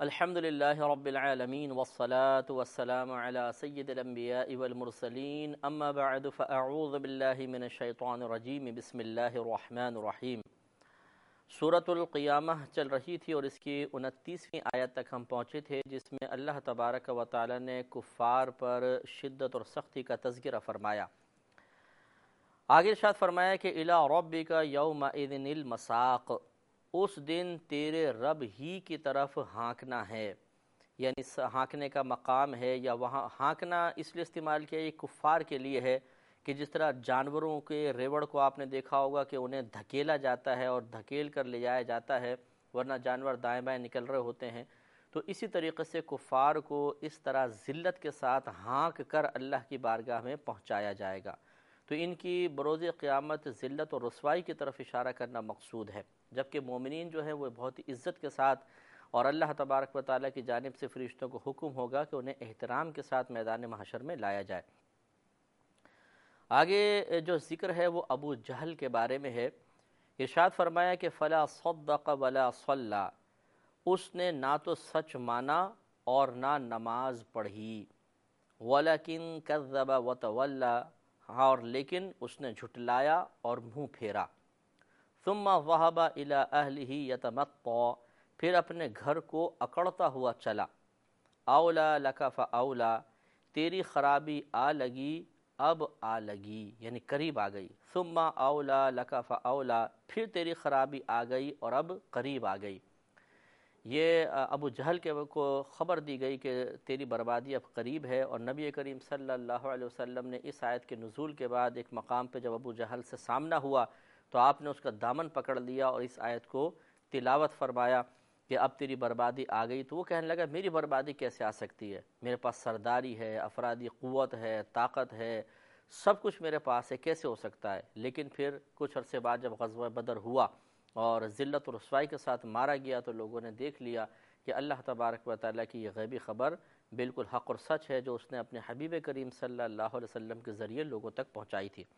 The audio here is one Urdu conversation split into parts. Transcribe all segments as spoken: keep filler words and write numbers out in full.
الحمد للہ رب العالمین والصلاة والسلام علی سید الانبیاء والمرسلین اما بعد فاعوذ باللہ من الشیطان الرجیم بسم اللہ الرحمن الرحیم۔ سورۃ القیامہ چل رہی تھی اور اس کی انتیسویں آیت تک ہم پہنچے تھے، جس میں اللہ تبارک و تعالی نے کفار پر شدت اور سختی کا تذکرہ فرمایا۔ آگے ارشاد فرمایا کہ الی ربک یومئذ المساق، اس دن تیرے رب ہی کی طرف ہانکنا ہے، یعنی ہانکنے کا مقام ہے، یا وہاں ہانکنا اس لیے استعمال کیا یہ کفار کے لیے ہے کہ جس طرح جانوروں کے ریوڑ کو آپ نے دیکھا ہوگا کہ انہیں دھکیلا جاتا ہے اور دھکیل کر لے جایا جاتا ہے، ورنہ جانور دائیں بائیں نکل رہے ہوتے ہیں، تو اسی طریقے سے کفار کو اس طرح ذلت کے ساتھ ہانک کر اللہ کی بارگاہ میں پہنچایا جائے گا۔ تو ان کی بروز قیامت ذلت اور رسوائی کی طرف اشارہ کرنا مقصود ہے، جبکہ مومنین جو ہیں وہ بہت ہی عزت کے ساتھ، اور اللہ تبارک و تعالیٰ کی جانب سے فرشتوں کو حکم ہوگا کہ انہیں احترام کے ساتھ میدان محشر میں لایا جائے۔ آگے جو ذکر ہے وہ ابو جہل کے بارے میں ہے۔ ارشاد فرمایا کہ فلا صدق ولا صلی، اس نے نہ تو سچ مانا اور نہ نماز پڑھی، ولیکن کذب وتولی، اور لیکن اس نے جھٹلایا اور منہ پھیرا۔ ثم ذهب الى اهله يتمطى، پھر اپنے گھر کو اکڑتا ہوا چلا۔ اولا لك فاولا، تیری خرابی آ لگی اب آ لگی، یعنی قریب آ گئی۔ ثم اولا لك فاولا، پھر تیری خرابی آ گئی اور اب قریب آ گئی۔ یہ ابو جہل کے کو خبر دی گئی کہ تیری بربادی اب قریب ہے، اور نبی کریم صلی اللہ علیہ وسلم نے اس آیت کے نزول کے بعد ایک مقام پہ جب ابو جہل سے سامنا ہوا تو آپ نے اس کا دامن پکڑ لیا اور اس آیت کو تلاوت فرمایا کہ اب تیری بربادی آ گئی۔ تو وہ کہنے لگا میری بربادی کیسے آ سکتی ہے، میرے پاس سرداری ہے، افرادی قوت ہے، طاقت ہے، سب کچھ میرے پاس ہے، کیسے ہو سکتا ہے؟ لیکن پھر کچھ عرصے بعد جب غزوہ بدر ہوا اور ذلت و رسوائی کے ساتھ مارا گیا تو لوگوں نے دیکھ لیا کہ اللہ تبارک و تعالیٰ کی یہ غیبی خبر بالکل حق اور سچ ہے جو اس نے اپنے حبیب کریم صلی اللہ علیہ وسلم کے ذریعے لوگوں تک پہنچائی تھی۔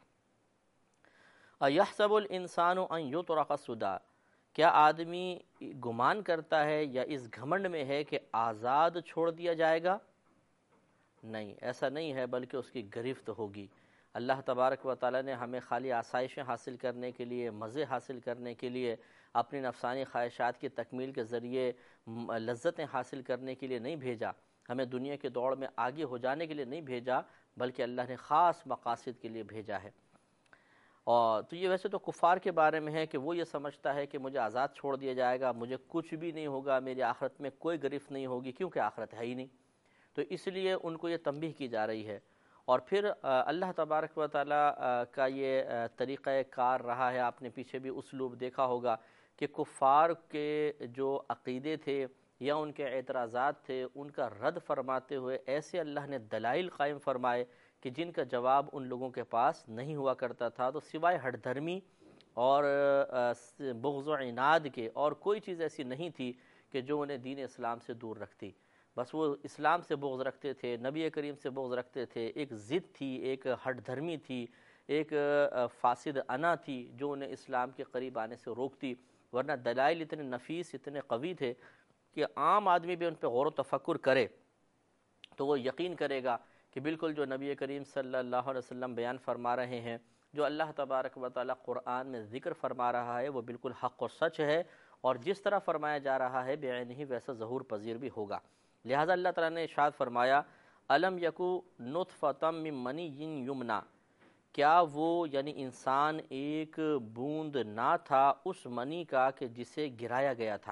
اَيَحْسَبُ الْإِنسَانُ أَن يُتْرَكَ سُدًى، کیا آدمی گمان کرتا ہے یا اس گھمنڈ میں ہے کہ آزاد چھوڑ دیا جائے گا؟ نہیں، ایسا نہیں ہے، بلکہ اس کی گرفت ہوگی۔ اللہ تبارک و تعالیٰ نے ہمیں خالی آسائشیں حاصل کرنے کے لیے، مزے حاصل کرنے کے لیے، اپنی نفسانی خواہشات کی تکمیل کے ذریعے لذتیں حاصل کرنے کے لیے نہیں بھیجا، ہمیں دنیا کے دوڑ میں آگے ہو جانے کے لیے نہیں بھیجا، بلکہ اللہ نے خاص مقاصد کے لیے بھیجا ہے۔ اور تو یہ ویسے تو کفار کے بارے میں ہے کہ وہ یہ سمجھتا ہے کہ مجھے آزاد چھوڑ دیا جائے گا، مجھے کچھ بھی نہیں ہوگا، میری آخرت میں کوئی گرفت نہیں ہوگی، کیونکہ آخرت ہے ہی نہیں، تو اس لیے ان کو یہ تنبیہ کی جا رہی ہے۔ اور پھر اللہ تبارک و تعالیٰ کا یہ طریقہ کار رہا ہے، آپ نے پیچھے بھی اسلوب دیکھا ہوگا کہ کفار کے جو عقیدے تھے یا ان کے اعتراضات تھے ان کا رد فرماتے ہوئے ایسے اللہ نے دلائل قائم فرمائے کہ جن کا جواب ان لوگوں کے پاس نہیں ہوا کرتا تھا، تو سوائے ہٹ دھرمی اور بغض و عناد کے اور کوئی چیز ایسی نہیں تھی کہ جو انہیں دین اسلام سے دور رکھتی۔ بس وہ اسلام سے بغض رکھتے تھے، نبی کریم سے بغض رکھتے تھے، ایک ضد تھی، ایک ہٹ دھرمی تھی، ایک فاسد انا تھی جو انہیں اسلام کے قریب آنے سے روکتی، ورنہ دلائل اتنے نفیس، اتنے قوی تھے کہ عام آدمی بھی ان پہ غور و تفکر کرے تو وہ یقین کرے گا کہ بالکل جو نبی کریم صلی اللہ علیہ وسلم بیان فرما رہے ہیں، جو اللہ تبارک و تعالیٰ قرآن میں ذکر فرما رہا ہے وہ بالکل حق و سچ ہے، اور جس طرح فرمایا جا رہا ہے بعینہ ہی ویسا ظہور پذیر بھی ہوگا۔ لہٰذا اللہ تعالیٰ نے ارشاد فرمایا الم یکو نطفۃ من منی یمنی، کیا وہ یعنی انسان ایک بوند نہ تھا اس منی کا کہ جسے گرایا گیا تھا،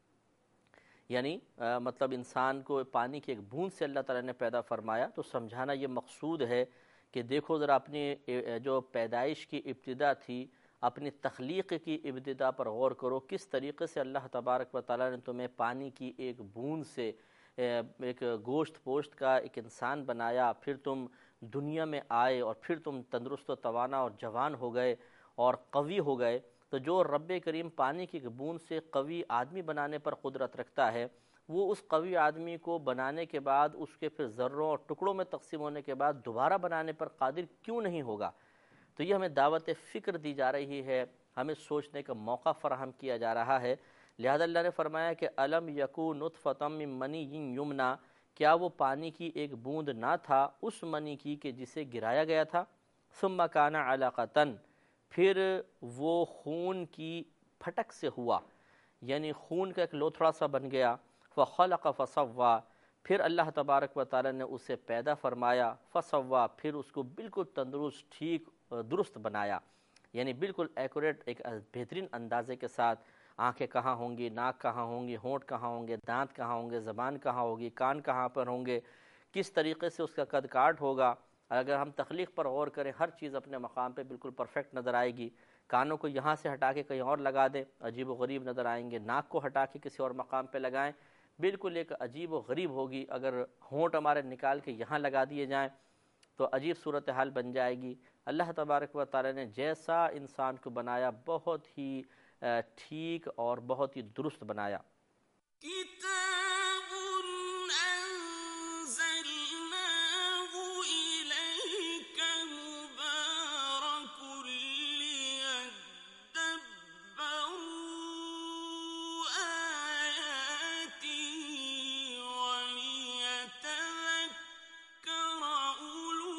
یعنی مطلب انسان کو پانی کی ایک بوند سے اللہ تعالیٰ نے پیدا فرمایا۔ تو سمجھانا یہ مقصود ہے کہ دیکھو ذرا اپنی جو پیدائش کی ابتدا تھی، اپنی تخلیق کی ابتدا پر غور کرو، کس طریقے سے اللہ تبارک و تعالیٰ نے تمہیں پانی کی ایک بوند سے ایک گوشت پوشت کا ایک انسان بنایا، پھر تم دنیا میں آئے اور پھر تم تندرست و توانا اور جوان ہو گئے اور قوی ہو گئے۔ تو جو رب کریم پانی کی بوند سے قوی آدمی بنانے پر قدرت رکھتا ہے، وہ اس قوی آدمی کو بنانے کے بعد اس کے پھر ذروں اور ٹکڑوں میں تقسیم ہونے کے بعد دوبارہ بنانے پر قادر کیوں نہیں ہوگا؟ تو یہ ہمیں دعوت فکر دی جا رہی ہے، ہمیں سوچنے کا موقع فراہم کیا جا رہا ہے لہذا اللہ نے فرمایا کہ الم یکو نطفۃ من منی یمنا، کیا وہ پانی کی ایک بوند نہ تھا اس منی کی کہ جسے گرایا گیا تھا، ثم کان علقۃ، پھر وہ خون کی پھٹک سے ہوا، یعنی خون کا ایک لوتھڑا سا بن گیا، فخلق فسوا، پھر اللہ تبارک و تعالی نے اسے پیدا فرمایا، فسوا، پھر اس کو بالکل تندرست ٹھیک درست بنایا، یعنی بالکل ایکوریٹ ایک بہترین اندازے کے ساتھ، آنکھیں کہاں ہوں گی، ناک کہاں ہوں گی، ہونٹ کہاں ہوں گے، دانت کہاں ہوں گے، زبان کہاں ہوگی، کان کہاں پر ہوں گے، کس طریقے سے اس کا قد کاٹ ہوگا۔ اگر ہم تخلیق پر غور کریں، ہر چیز اپنے مقام پہ بالکل پرفیکٹ نظر آئے گی۔ کانوں کو یہاں سے ہٹا کے کہیں اور لگا دیں، عجیب و غریب نظر آئیں گے۔ ناک کو ہٹا کے کسی اور مقام پہ لگائیں، بالکل ایک عجیب و غریب ہوگی۔ اگر ہونٹ ہمارے نکال کے یہاں لگا دیے جائیں تو عجیب صورتحال بن جائے گی۔ اللہ تبارک و تعالی نے جیسا انسان کو بنایا بہت ہی ٹھیک اور بہت ہی درست بنایا۔ کتاب انزلناه الیک مبارک لیدبروا آیاته ولیتذکر اولو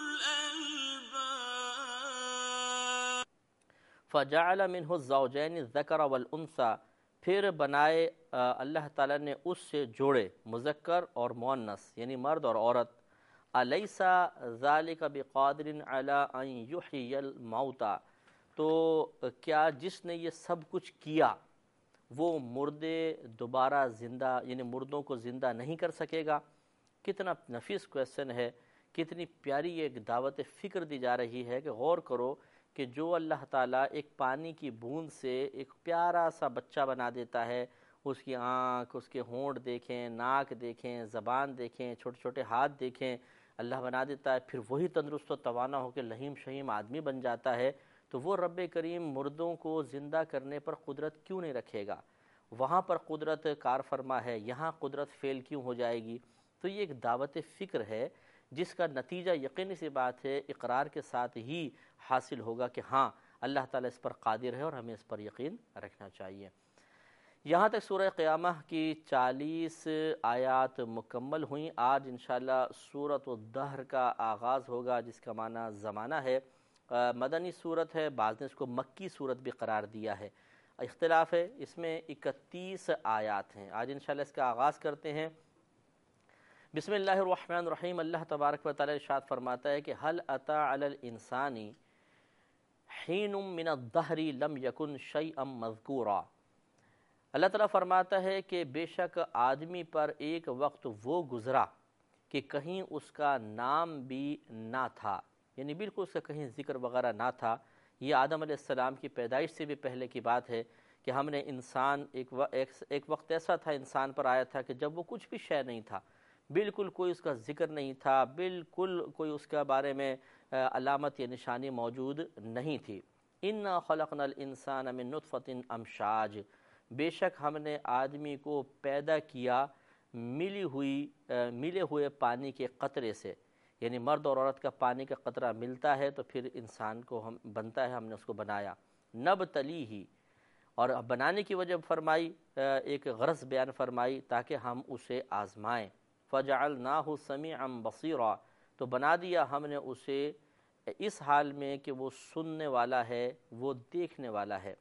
الالباب۔ فجعل منہ الزوجین الذکر والانثی، پھر بنائے اللہ تعالیٰ نے اس سے جوڑے مذکر اور مؤنث، یعنی مرد اور عورت۔ الیس ذلک بقادر علی ان یحیی الموتى، تو کیا جس نے یہ سب کچھ کیا وہ مردے دوبارہ زندہ، یعنی مردوں کو زندہ نہیں کر سکے گا؟ کتنا نفیس کویسچن ہے، کتنی پیاری ایک دعوت فکر دی جا رہی ہے کہ غور کرو کہ جو اللہ تعالیٰ ایک پانی کی بوند سے ایک پیارا سا بچہ بنا دیتا ہے، اس کی آنکھ، اس کے ہونٹ دیکھیں، ناک دیکھیں، زبان دیکھیں، چھوٹے چھوٹے ہاتھ دیکھیں، اللہ بنا دیتا ہے، پھر وہی تندرست و توانا ہو کے لہیم شہیم آدمی بن جاتا ہے، تو وہ رب کریم مردوں کو زندہ کرنے پر قدرت کیوں نہیں رکھے گا؟ وہاں پر قدرت کار فرما ہے، یہاں قدرت فیل کیوں ہو جائے گی؟ تو یہ ایک دعوت فکر ہے جس کا نتیجہ یقینی سی بات ہے اقرار کے ساتھ ہی حاصل ہوگا کہ ہاں اللہ تعالیٰ اس پر قادر ہے اور ہمیں اس پر یقین رکھنا چاہیے۔ یہاں تک سورہ قیامہ کی چالیس آیات مکمل ہوئیں۔ آج انشاءاللہ سورۃ الدہر کا آغاز ہوگا، جس کا معنی زمانہ ہے۔ مدنی سورت ہے، بعض نے اس کو مکی سورت بھی قرار دیا ہے، اختلاف ہے۔ اس میں اکتیس آیات ہیں۔ آج انشاءاللہ اس کا آغاز کرتے ہیں۔ بسم اللہ الرحمن الرحیم۔ اللہ تبارک و تعالی ارشاد فرماتا ہے کہ هل اتى علی الانسان حین من الدہر لم یکن شیئا مذکورا۔ اللہ تعالیٰ فرماتا ہے کہ بے شک آدمی پر ایک وقت وہ گزرا کہ کہیں اس کا نام بھی نہ تھا، یعنی بالکل اس کا کہیں ذکر وغیرہ نہ تھا۔ یہ آدم علیہ السلام کی پیدائش سے بھی پہلے کی بات ہے کہ ہم نے انسان ایک ایک وقت ایسا تھا انسان پر آیا تھا کہ جب وہ کچھ بھی شے نہیں تھا، بالکل کوئی اس کا ذکر نہیں تھا، بالکل کوئی اس کے بارے میں علامت یا نشانی موجود نہیں تھی۔ اِنَّا خَلَقْنَا الْإِنسَانَ مِن نُطْفَةٍ أَمْشَاجٍ، بے شک ہم نے آدمی کو پیدا کیا ملی ہوئی ملے ہوئے پانی کے قطرے سے، یعنی مرد اور عورت کا پانی کا قطرہ ملتا ہے تو پھر انسان کو ہم بنتا ہے، ہم نے اس کو بنایا۔ نبتلیہ، اور بنانے کی وجہ فرمائی، ایک غرض بیان فرمائی تاکہ ہم اسے آزمائیں۔ فجعلناہ سمیعا بصیرا، تو بنا دیا ہم نے اسے اس حال میں کہ وہ سننے والا ہے، وہ دیکھنے والا ہے۔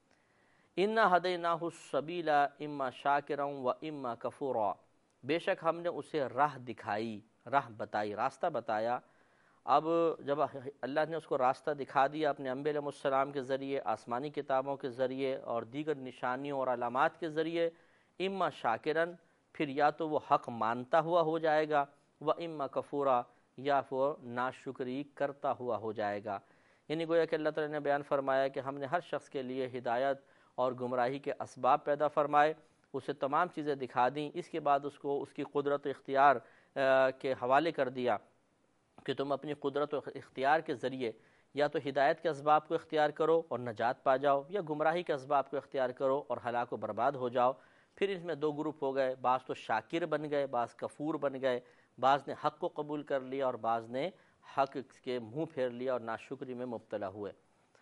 انا ہدیناہ السبیل اما شاکرا و اما کفورا، بے شک ہم نے اسے راہ دکھائی، راہ بتائی، راستہ بتایا۔ اب جب اللہ نے اس کو راستہ دکھا دیا اپنے انبیاء علیہ السلام کے ذریعے، آسمانی کتابوں کے ذریعے اور دیگر نشانیوں اور علامات کے ذریعے، اما شاکرن، پھر یا تو وہ حق مانتا ہوا ہو جائے گا، و اما کفورا، یا وہ ناشکری کرتا ہوا ہو جائے گا۔ یعنی گویا کہ اللہ تعالیٰ نے بیان فرمایا کہ ہم نے ہر شخص کے لیے ہدایت اور گمراہی کے اسباب پیدا فرمائے، اسے تمام چیزیں دکھا دیں، اس کے بعد اس کو اس کی قدرت و اختیار کے حوالے کر دیا کہ تم اپنی قدرت و اختیار کے ذریعے یا تو ہدایت کے اسباب کو اختیار کرو اور نجات پا جاؤ، یا گمراہی کے اسباب کو اختیار کرو اور ہلاک و برباد ہو جاؤ۔ پھر اس میں دو گروپ ہو گئے، بعض تو شاکر بن گئے، بعض کفور بن گئے، بعض نے حق کو قبول کر لیا اور بعض نے حق کے منہ پھیر لیا اور ناشکری میں مبتلا ہوئے۔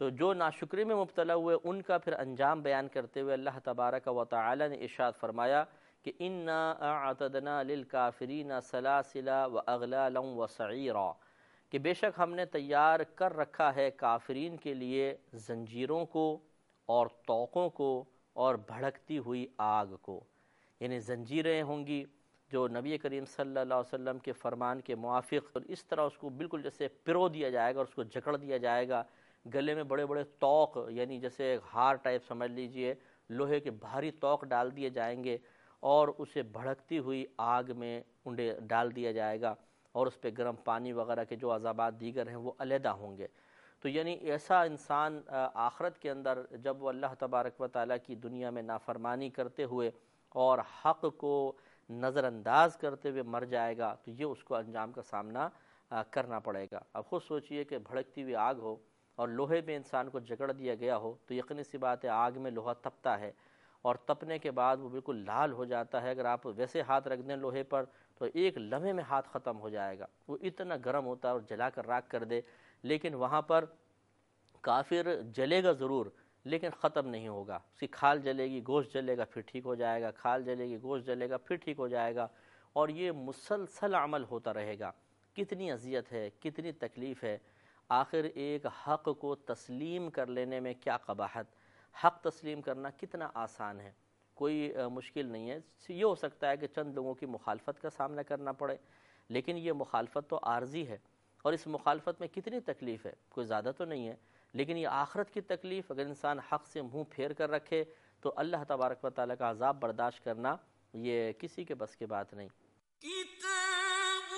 تو جو ناشکری میں مبتلا ہوئے ان کا پھر انجام بیان کرتے ہوئے اللہ تبارک و تعالی نے ارشاد فرمایا کہ انا اعتدنا للکافرین سلاسلا واغلالا وسعیرا، کہ بے شک ہم نے تیار کر رکھا ہے کافرین کے لیے زنجیروں کو اور طوقوں کو اور بھڑکتی ہوئی آگ کو، یعنی زنجیریں ہوں گی جو نبی کریم صلی اللہ علیہ وسلم کے فرمان کے موافق، اور اس طرح اس کو بالکل جیسے پرو دیا جائے گا اور اس کو جکڑ دیا جائے گا، گلے میں بڑے بڑے طوق یعنی جیسے ہار ٹائپ سمجھ لیجئے، لوہے کے بھاری طوق ڈال دیے جائیں گے اور اسے بھڑکتی ہوئی آگ میں انڈے ڈال دیا جائے گا، اور اس پہ گرم پانی وغیرہ کے جو عذابات دیگر ہیں وہ علیحدہ ہوں گے۔ تو یعنی ایسا انسان آخرت کے اندر جب وہ اللہ تبارک و تعالیٰ کی دنیا میں نافرمانی کرتے ہوئے اور حق کو نظر انداز کرتے ہوئے مر جائے گا تو یہ اس کو انجام کا سامنا کرنا پڑے گا۔ اب خود سوچئے کہ بھڑکتی ہوئی آگ ہو اور لوہے میں انسان کو جکڑ دیا گیا ہو تو یقینی سی بات ہے آگ میں لوہا تپتا ہے، اور تپنے کے بعد وہ بالکل لال ہو جاتا ہے، اگر آپ ویسے ہاتھ رکھ دیں لوہے پر تو ایک لمحے میں ہاتھ ختم ہو جائے گا، وہ اتنا گرم ہوتا ہے اور جلا کر راکھ کر دے۔ لیکن وہاں پر کافر جلے گا ضرور لیکن ختم نہیں ہوگا، اس کی کھال جلے گی، گوشت جلے گا، پھر ٹھیک ہو جائے گا، کھال جلے گی، گوشت جلے گا، پھر ٹھیک ہو جائے گا، اور یہ مسلسل عمل ہوتا رہے گا۔ کتنی اذیت ہے، کتنی تکلیف ہے۔ آخر ایک حق کو تسلیم کر لینے میں کیا قباحت، حق تسلیم کرنا کتنا آسان ہے، کوئی مشکل نہیں ہے۔ یہ ہو سکتا ہے کہ چند لوگوں کی مخالفت کا سامنا کرنا پڑے، لیکن یہ مخالفت تو عارضی ہے، اور اس مخالفت میں کتنی تکلیف ہے، کوئی زیادہ تو نہیں ہے، لیکن یہ آخرت کی تکلیف اگر انسان حق سے منہ پھیر کر رکھے تو اللہ تبارک و تعالیٰ کا عذاب برداشت کرنا یہ کسی کے بس کی بات نہیں۔ كتاب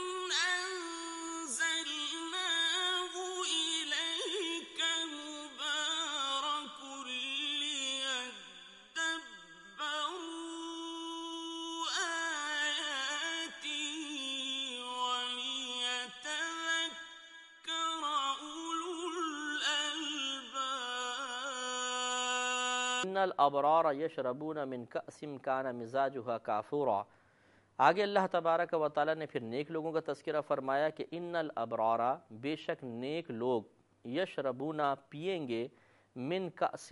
أنزلناه إليك مبارك ليدبروا آياته وليتذكر أولو الألباب۔ ان الابرار یشربون من کأس کان مزاجها کافورا۔ آگے اللہ تبارک و تعالیٰ نے پھر نیک لوگوں کا تذکرہ فرمایا کہ ان الابرار، بے شک نیک لوگ، یشربون پئیں گے، من کأس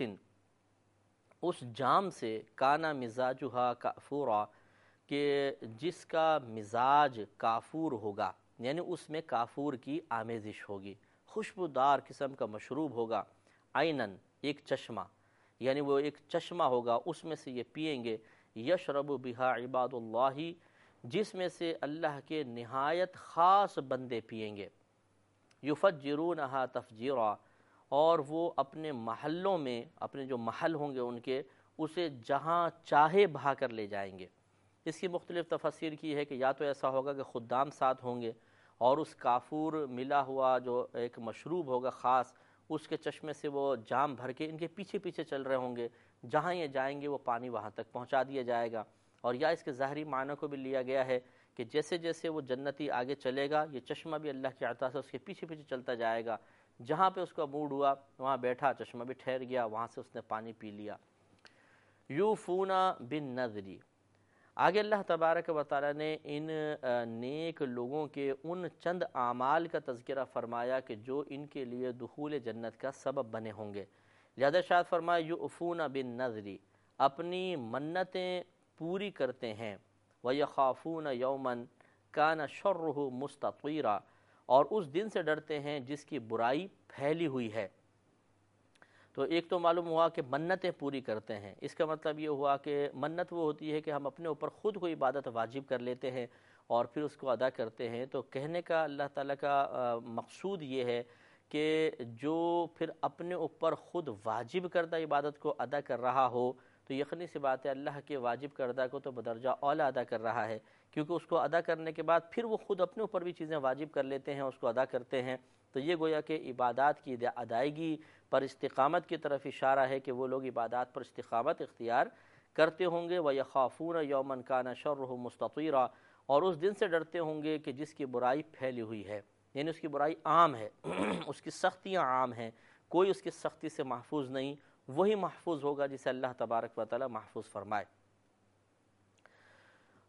اس جام سے، کانا مزاجها کافورا کہ جس کا مزاج کافور ہوگا، یعنی اس میں کافور کی آمیزش ہوگی، خوشبودار قسم کا مشروب ہوگا، عینن ایک چشمہ، یعنی وہ ایک چشمہ ہوگا، اس میں سے یہ پئیں گے، یشرب بہا عباد اللہ، جس میں سے اللہ کے نہایت خاص بندے پئیں گے، یفجرونہا تفجیرا، اور وہ اپنے محلوں میں، اپنے جو محل ہوں گے ان کے، اسے جہاں چاہے بہا کر لے جائیں گے۔ اس کی مختلف تفسیر کی ہے کہ یا تو ایسا ہوگا کہ خدام ساتھ ہوں گے اور اس کافور ملا ہوا جو ایک مشروب ہوگا خاص، اس کے چشمے سے وہ جام بھر کے ان کے پیچھے پیچھے چل رہے ہوں گے، جہاں یہ جائیں گے وہ پانی وہاں تک پہنچا دیا جائے گا۔ اور یا اس کے ظاہری معنی کو بھی لیا گیا ہے کہ جیسے جیسے وہ جنتی آگے چلے گا یہ چشمہ بھی اللہ کی عطا سے اس کے پیچھے پیچھے چلتا جائے گا، جہاں پہ اس کا موڈ ہوا وہاں بیٹھا، چشمہ بھی ٹھہر گیا، وہاں سے اس نے پانی پی لیا۔ یوفون بالنذر، آگے اللہ تبارک و تعالیٰ نے ان نیک لوگوں کے ان چند اعمال کا تذکرہ فرمایا کہ جو ان کے لیے دخول جنت کا سبب بنے ہوں گے۔ لہذا ارشاد فرمایا یوفون بالنذر، اپنی منتیں پوری کرتے ہیں، وَيَخَافُونَ يَوْمًا كَانَ شَرُّهُ مُسْتَطِيرًا، اور اس دن سے ڈرتے ہیں جس کی برائی پھیلی ہوئی ہے۔ تو ایک تو معلوم ہوا کہ منتیں پوری کرتے ہیں، اس کا مطلب یہ ہوا کہ منت وہ ہوتی ہے کہ ہم اپنے اوپر خود کوئی عبادت واجب کر لیتے ہیں اور پھر اس کو ادا کرتے ہیں۔ تو کہنے کا اللہ تعالیٰ کا مقصود یہ ہے کہ جو پھر اپنے اوپر خود واجب کردہ عبادت کو ادا کر رہا ہو تو یقینی سی بات ہے اللہ کے واجب کردہ کو تو بدرجہ اولا ادا کر رہا ہے، کیونکہ اس کو ادا کرنے کے بعد پھر وہ خود اپنے اوپر بھی چیزیں واجب کر لیتے ہیں، اس کو ادا کرتے ہیں۔ تو یہ گویا کہ عبادات کی ادائیگی پر استقامت کی طرف اشارہ ہے کہ وہ لوگ عبادات پر استقامت اختیار کرتے ہوں گے۔ وَيَخَافُونَ يَوْمًا كَانَ شَرُّهُ مُسْتَطِيرًا، اور اس دن سے ڈرتے ہوں گے کہ جس کی برائی پھیلی ہوئی ہے، یعنی اس کی برائی عام ہے، اس کی سختیاں عام ہیں، کوئی اس کی سختی سے محفوظ نہیں، وہی محفوظ ہوگا جسے اللہ تبارک و تعالی محفوظ فرمائے۔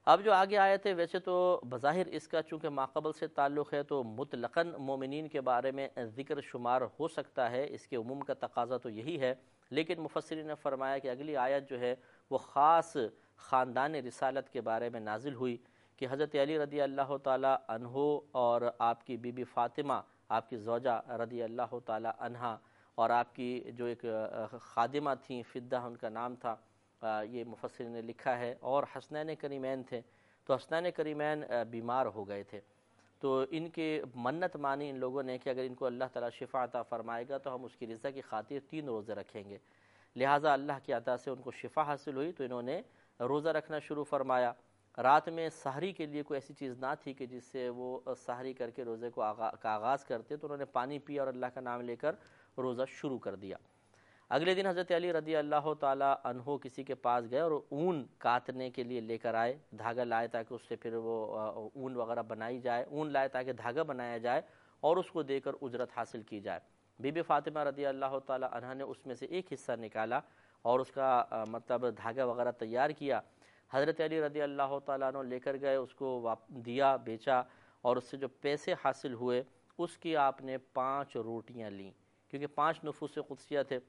اب جو آگے آیت ہے ویسے تو بظاہر اس کا چونکہ ماقبل سے تعلق ہے تو مطلقاً مومنین کے بارے میں ذکر شمار ہو سکتا ہے، اس کے عموم کا تقاضا تو یہی ہے، لیکن مفسرین نے فرمایا کہ اگلی آیت جو ہے وہ خاص خاندان رسالت کے بارے میں نازل ہوئی کہ حضرت علی رضی اللہ تعالی عنہ اور آپ کی بی بی فاطمہ آپ کی زوجہ رضی اللہ تعالی عنہا اور آپ کی جو ایک خادمہ تھیں فدہ ان کا نام تھا، یہ مفسرین نے لکھا ہے، اور حسنین کریمین تھے، تو حسنین کریمین بیمار ہو گئے تھے، تو ان کے منت مانی ان لوگوں نے کہ اگر ان کو اللہ تعالیٰ شفا عطا فرمائے گا تو ہم اس کی رضا کی خاطر تین روزے رکھیں گے، لہٰذا اللہ کی عطا سے ان کو شفا حاصل ہوئی تو انہوں نے روزہ رکھنا شروع فرمایا۔ رات میں سحری کے لیے کوئی ایسی چیز نہ تھی کہ جس سے وہ سحری کر کے روزے کو آغا کا آغاز کرتے، تو انہوں نے پانی پیا اور اللہ کا نام لے کر روزہ شروع کر دیا۔ اگلے دن حضرت علی رضی اللہ تعالی عنہ کسی کے پاس گئے اور اون کاتنے کے لیے لے کر آئے، دھاگا لائے تاکہ اس سے پھر وہ اون وغیرہ بنائی جائے، اون لائے تاکہ دھاگا بنایا جائے اور اس کو دے کر اجرت حاصل کی جائے۔ بی بی فاطمہ رضی اللہ تعالی عنہ نے اس میں سے ایک حصہ نکالا اور اس کا مطلب دھاگا وغیرہ تیار کیا، حضرت علی رضی اللہ تعالیٰ عنہ لے کر گئے، اس کو دیا، بیچا، اور اس سے جو پیسے حاصل ہوئے اس کی آپ نے پانچ روٹیاں لیں، کیونکہ پانچ نفوس قدسیہ تھے،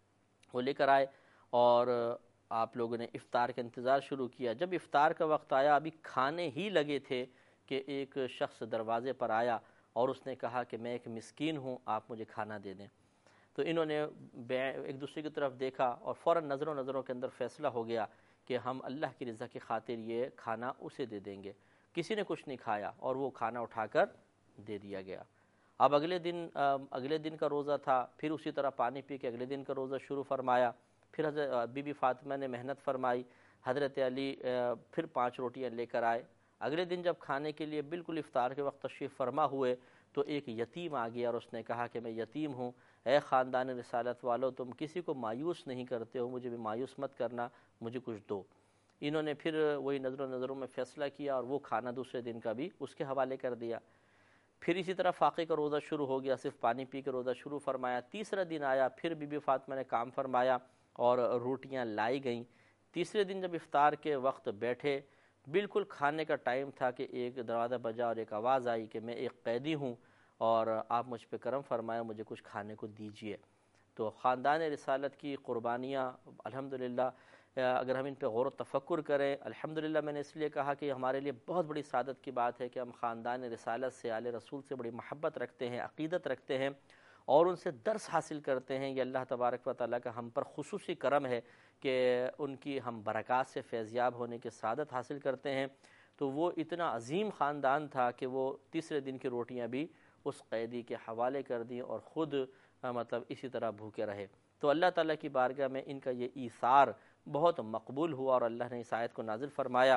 وہ لے کر آئے اور آپ لوگوں نے افطار کا انتظار شروع کیا۔ جب افطار کا وقت آیا، ابھی کھانے ہی لگے تھے کہ ایک شخص دروازے پر آیا اور اس نے کہا کہ میں ایک مسکین ہوں، آپ مجھے کھانا دے دیں۔ تو انہوں نے ایک دوسرے کی طرف دیکھا اور فوراً نظروں نظروں کے اندر فیصلہ ہو گیا کہ ہم اللہ کی رضا کی خاطر یہ کھانا اسے دے دیں گے۔ کسی نے کچھ نہیں کھایا اور وہ کھانا اٹھا کر دے دیا گیا۔ اب اگلے دن اگلے دن کا روزہ تھا، پھر اسی طرح پانی پی کے اگلے دن کا روزہ شروع فرمایا، پھر حضرت بی بی فاطمہ نے محنت فرمائی، حضرت علی پھر پانچ روٹیاں لے کر آئے۔ اگلے دن جب کھانے کے لیے بالکل افطار کے وقت تشریف فرما ہوئے تو ایک یتیم آ گیا اور اس نے کہا کہ میں یتیم ہوں، اے خاندان رسالت والو تم کسی کو مایوس نہیں کرتے ہو، مجھے بھی مایوس مت کرنا، مجھے کچھ دو۔ انہوں نے پھر وہی نظروں نظروں میں فیصلہ کیا اور وہ کھانا دوسرے دن کا بھی اس کے حوالے کر دیا۔ پھر اسی طرح فاقے کا روزہ شروع ہو گیا، صرف پانی پی کے روزہ شروع فرمایا۔ تیسرا دن آیا، پھر بی بی فاطمہ نے کام فرمایا اور روٹیاں لائی گئیں۔ تیسرے دن جب افطار کے وقت بیٹھے، بالکل کھانے کا ٹائم تھا کہ ایک دروازہ بجا اور ایک آواز آئی کہ میں ایک قیدی ہوں اور آپ مجھ پہ کرم فرمایا، مجھے کچھ کھانے کو دیجیے۔ تو خاندان رسالت کی قربانیاں الحمدللہ اگر ہم ان پہ غور و تفکر کریں، الحمدللہ میں نے اس لیے کہا کہ ہمارے لیے بہت بڑی سعادت کی بات ہے کہ ہم خاندان رسالت سے، آل رسول سے بڑی محبت رکھتے ہیں، عقیدت رکھتے ہیں اور ان سے درس حاصل کرتے ہیں۔ یہ اللہ تبارک و تعالیٰ کا ہم پر خصوصی کرم ہے کہ ان کی ہم برکات سے فیضیاب ہونے کی سعادت حاصل کرتے ہیں۔ تو وہ اتنا عظیم خاندان تھا کہ وہ تیسرے دن کی روٹیاں بھی اس قیدی کے حوالے کر دیں اور خود مطلب اسی طرح بھوکے رہے۔ تو اللہ تعالیٰ کی بارگاہ میں ان کا یہ ایثار بہت مقبول ہوا اور اللہ نے اس آیت کو نازل فرمایا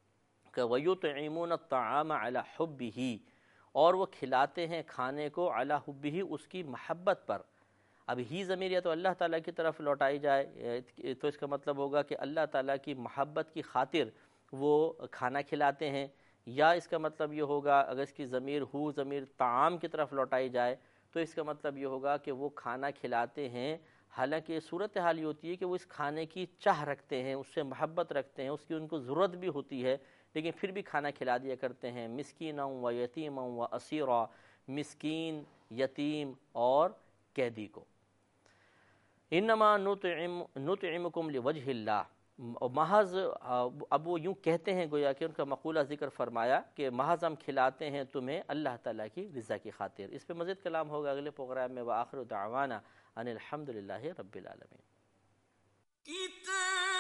کہ وَيُطْعِمُونَ الطَّعَامَ عَلَى حُبِّهِ، اور وہ کھلاتے ہیں کھانے کو علی حبہ، اس کی محبت پر۔ اب ہی ضمیر یا تو اللہ تعالیٰ کی طرف لوٹائی جائے تو اس کا مطلب ہوگا کہ اللہ تعالیٰ کی محبت کی خاطر وہ کھانا کھلاتے ہیں، یا اس کا مطلب یہ ہوگا اگر اس کی ضمیر ہو ضمیر طعام کی طرف لوٹائی جائے تو اس کا مطلب یہ ہوگا کہ وہ کھانا کھلاتے ہیں، حالانکہ صورتحال یہ ہوتی ہے کہ وہ اس کھانے کی چاہ رکھتے ہیں، اس سے محبت رکھتے ہیں، اس کی ان کو ضرورت بھی ہوتی ہے، لیکن پھر بھی کھانا کھلا دیا کرتے ہیں۔ مسکینا و یتیما و اسیرا، مسکین، یتیم اور قیدی کو۔ انما نطعم نطعمکم لوجہ اللہ، محض اب وہ یوں کہتے ہیں گویا کہ ان کا مقولہ ذکر فرمایا کہ محض ہم کھلاتے ہیں تمہیں اللہ تعالیٰ کی رضا کی خاطر۔ اس پہ مزید کلام ہوگا اگلے پروگرام میں۔ وآخر دعوانا ان الحمدللہ رب العالمین۔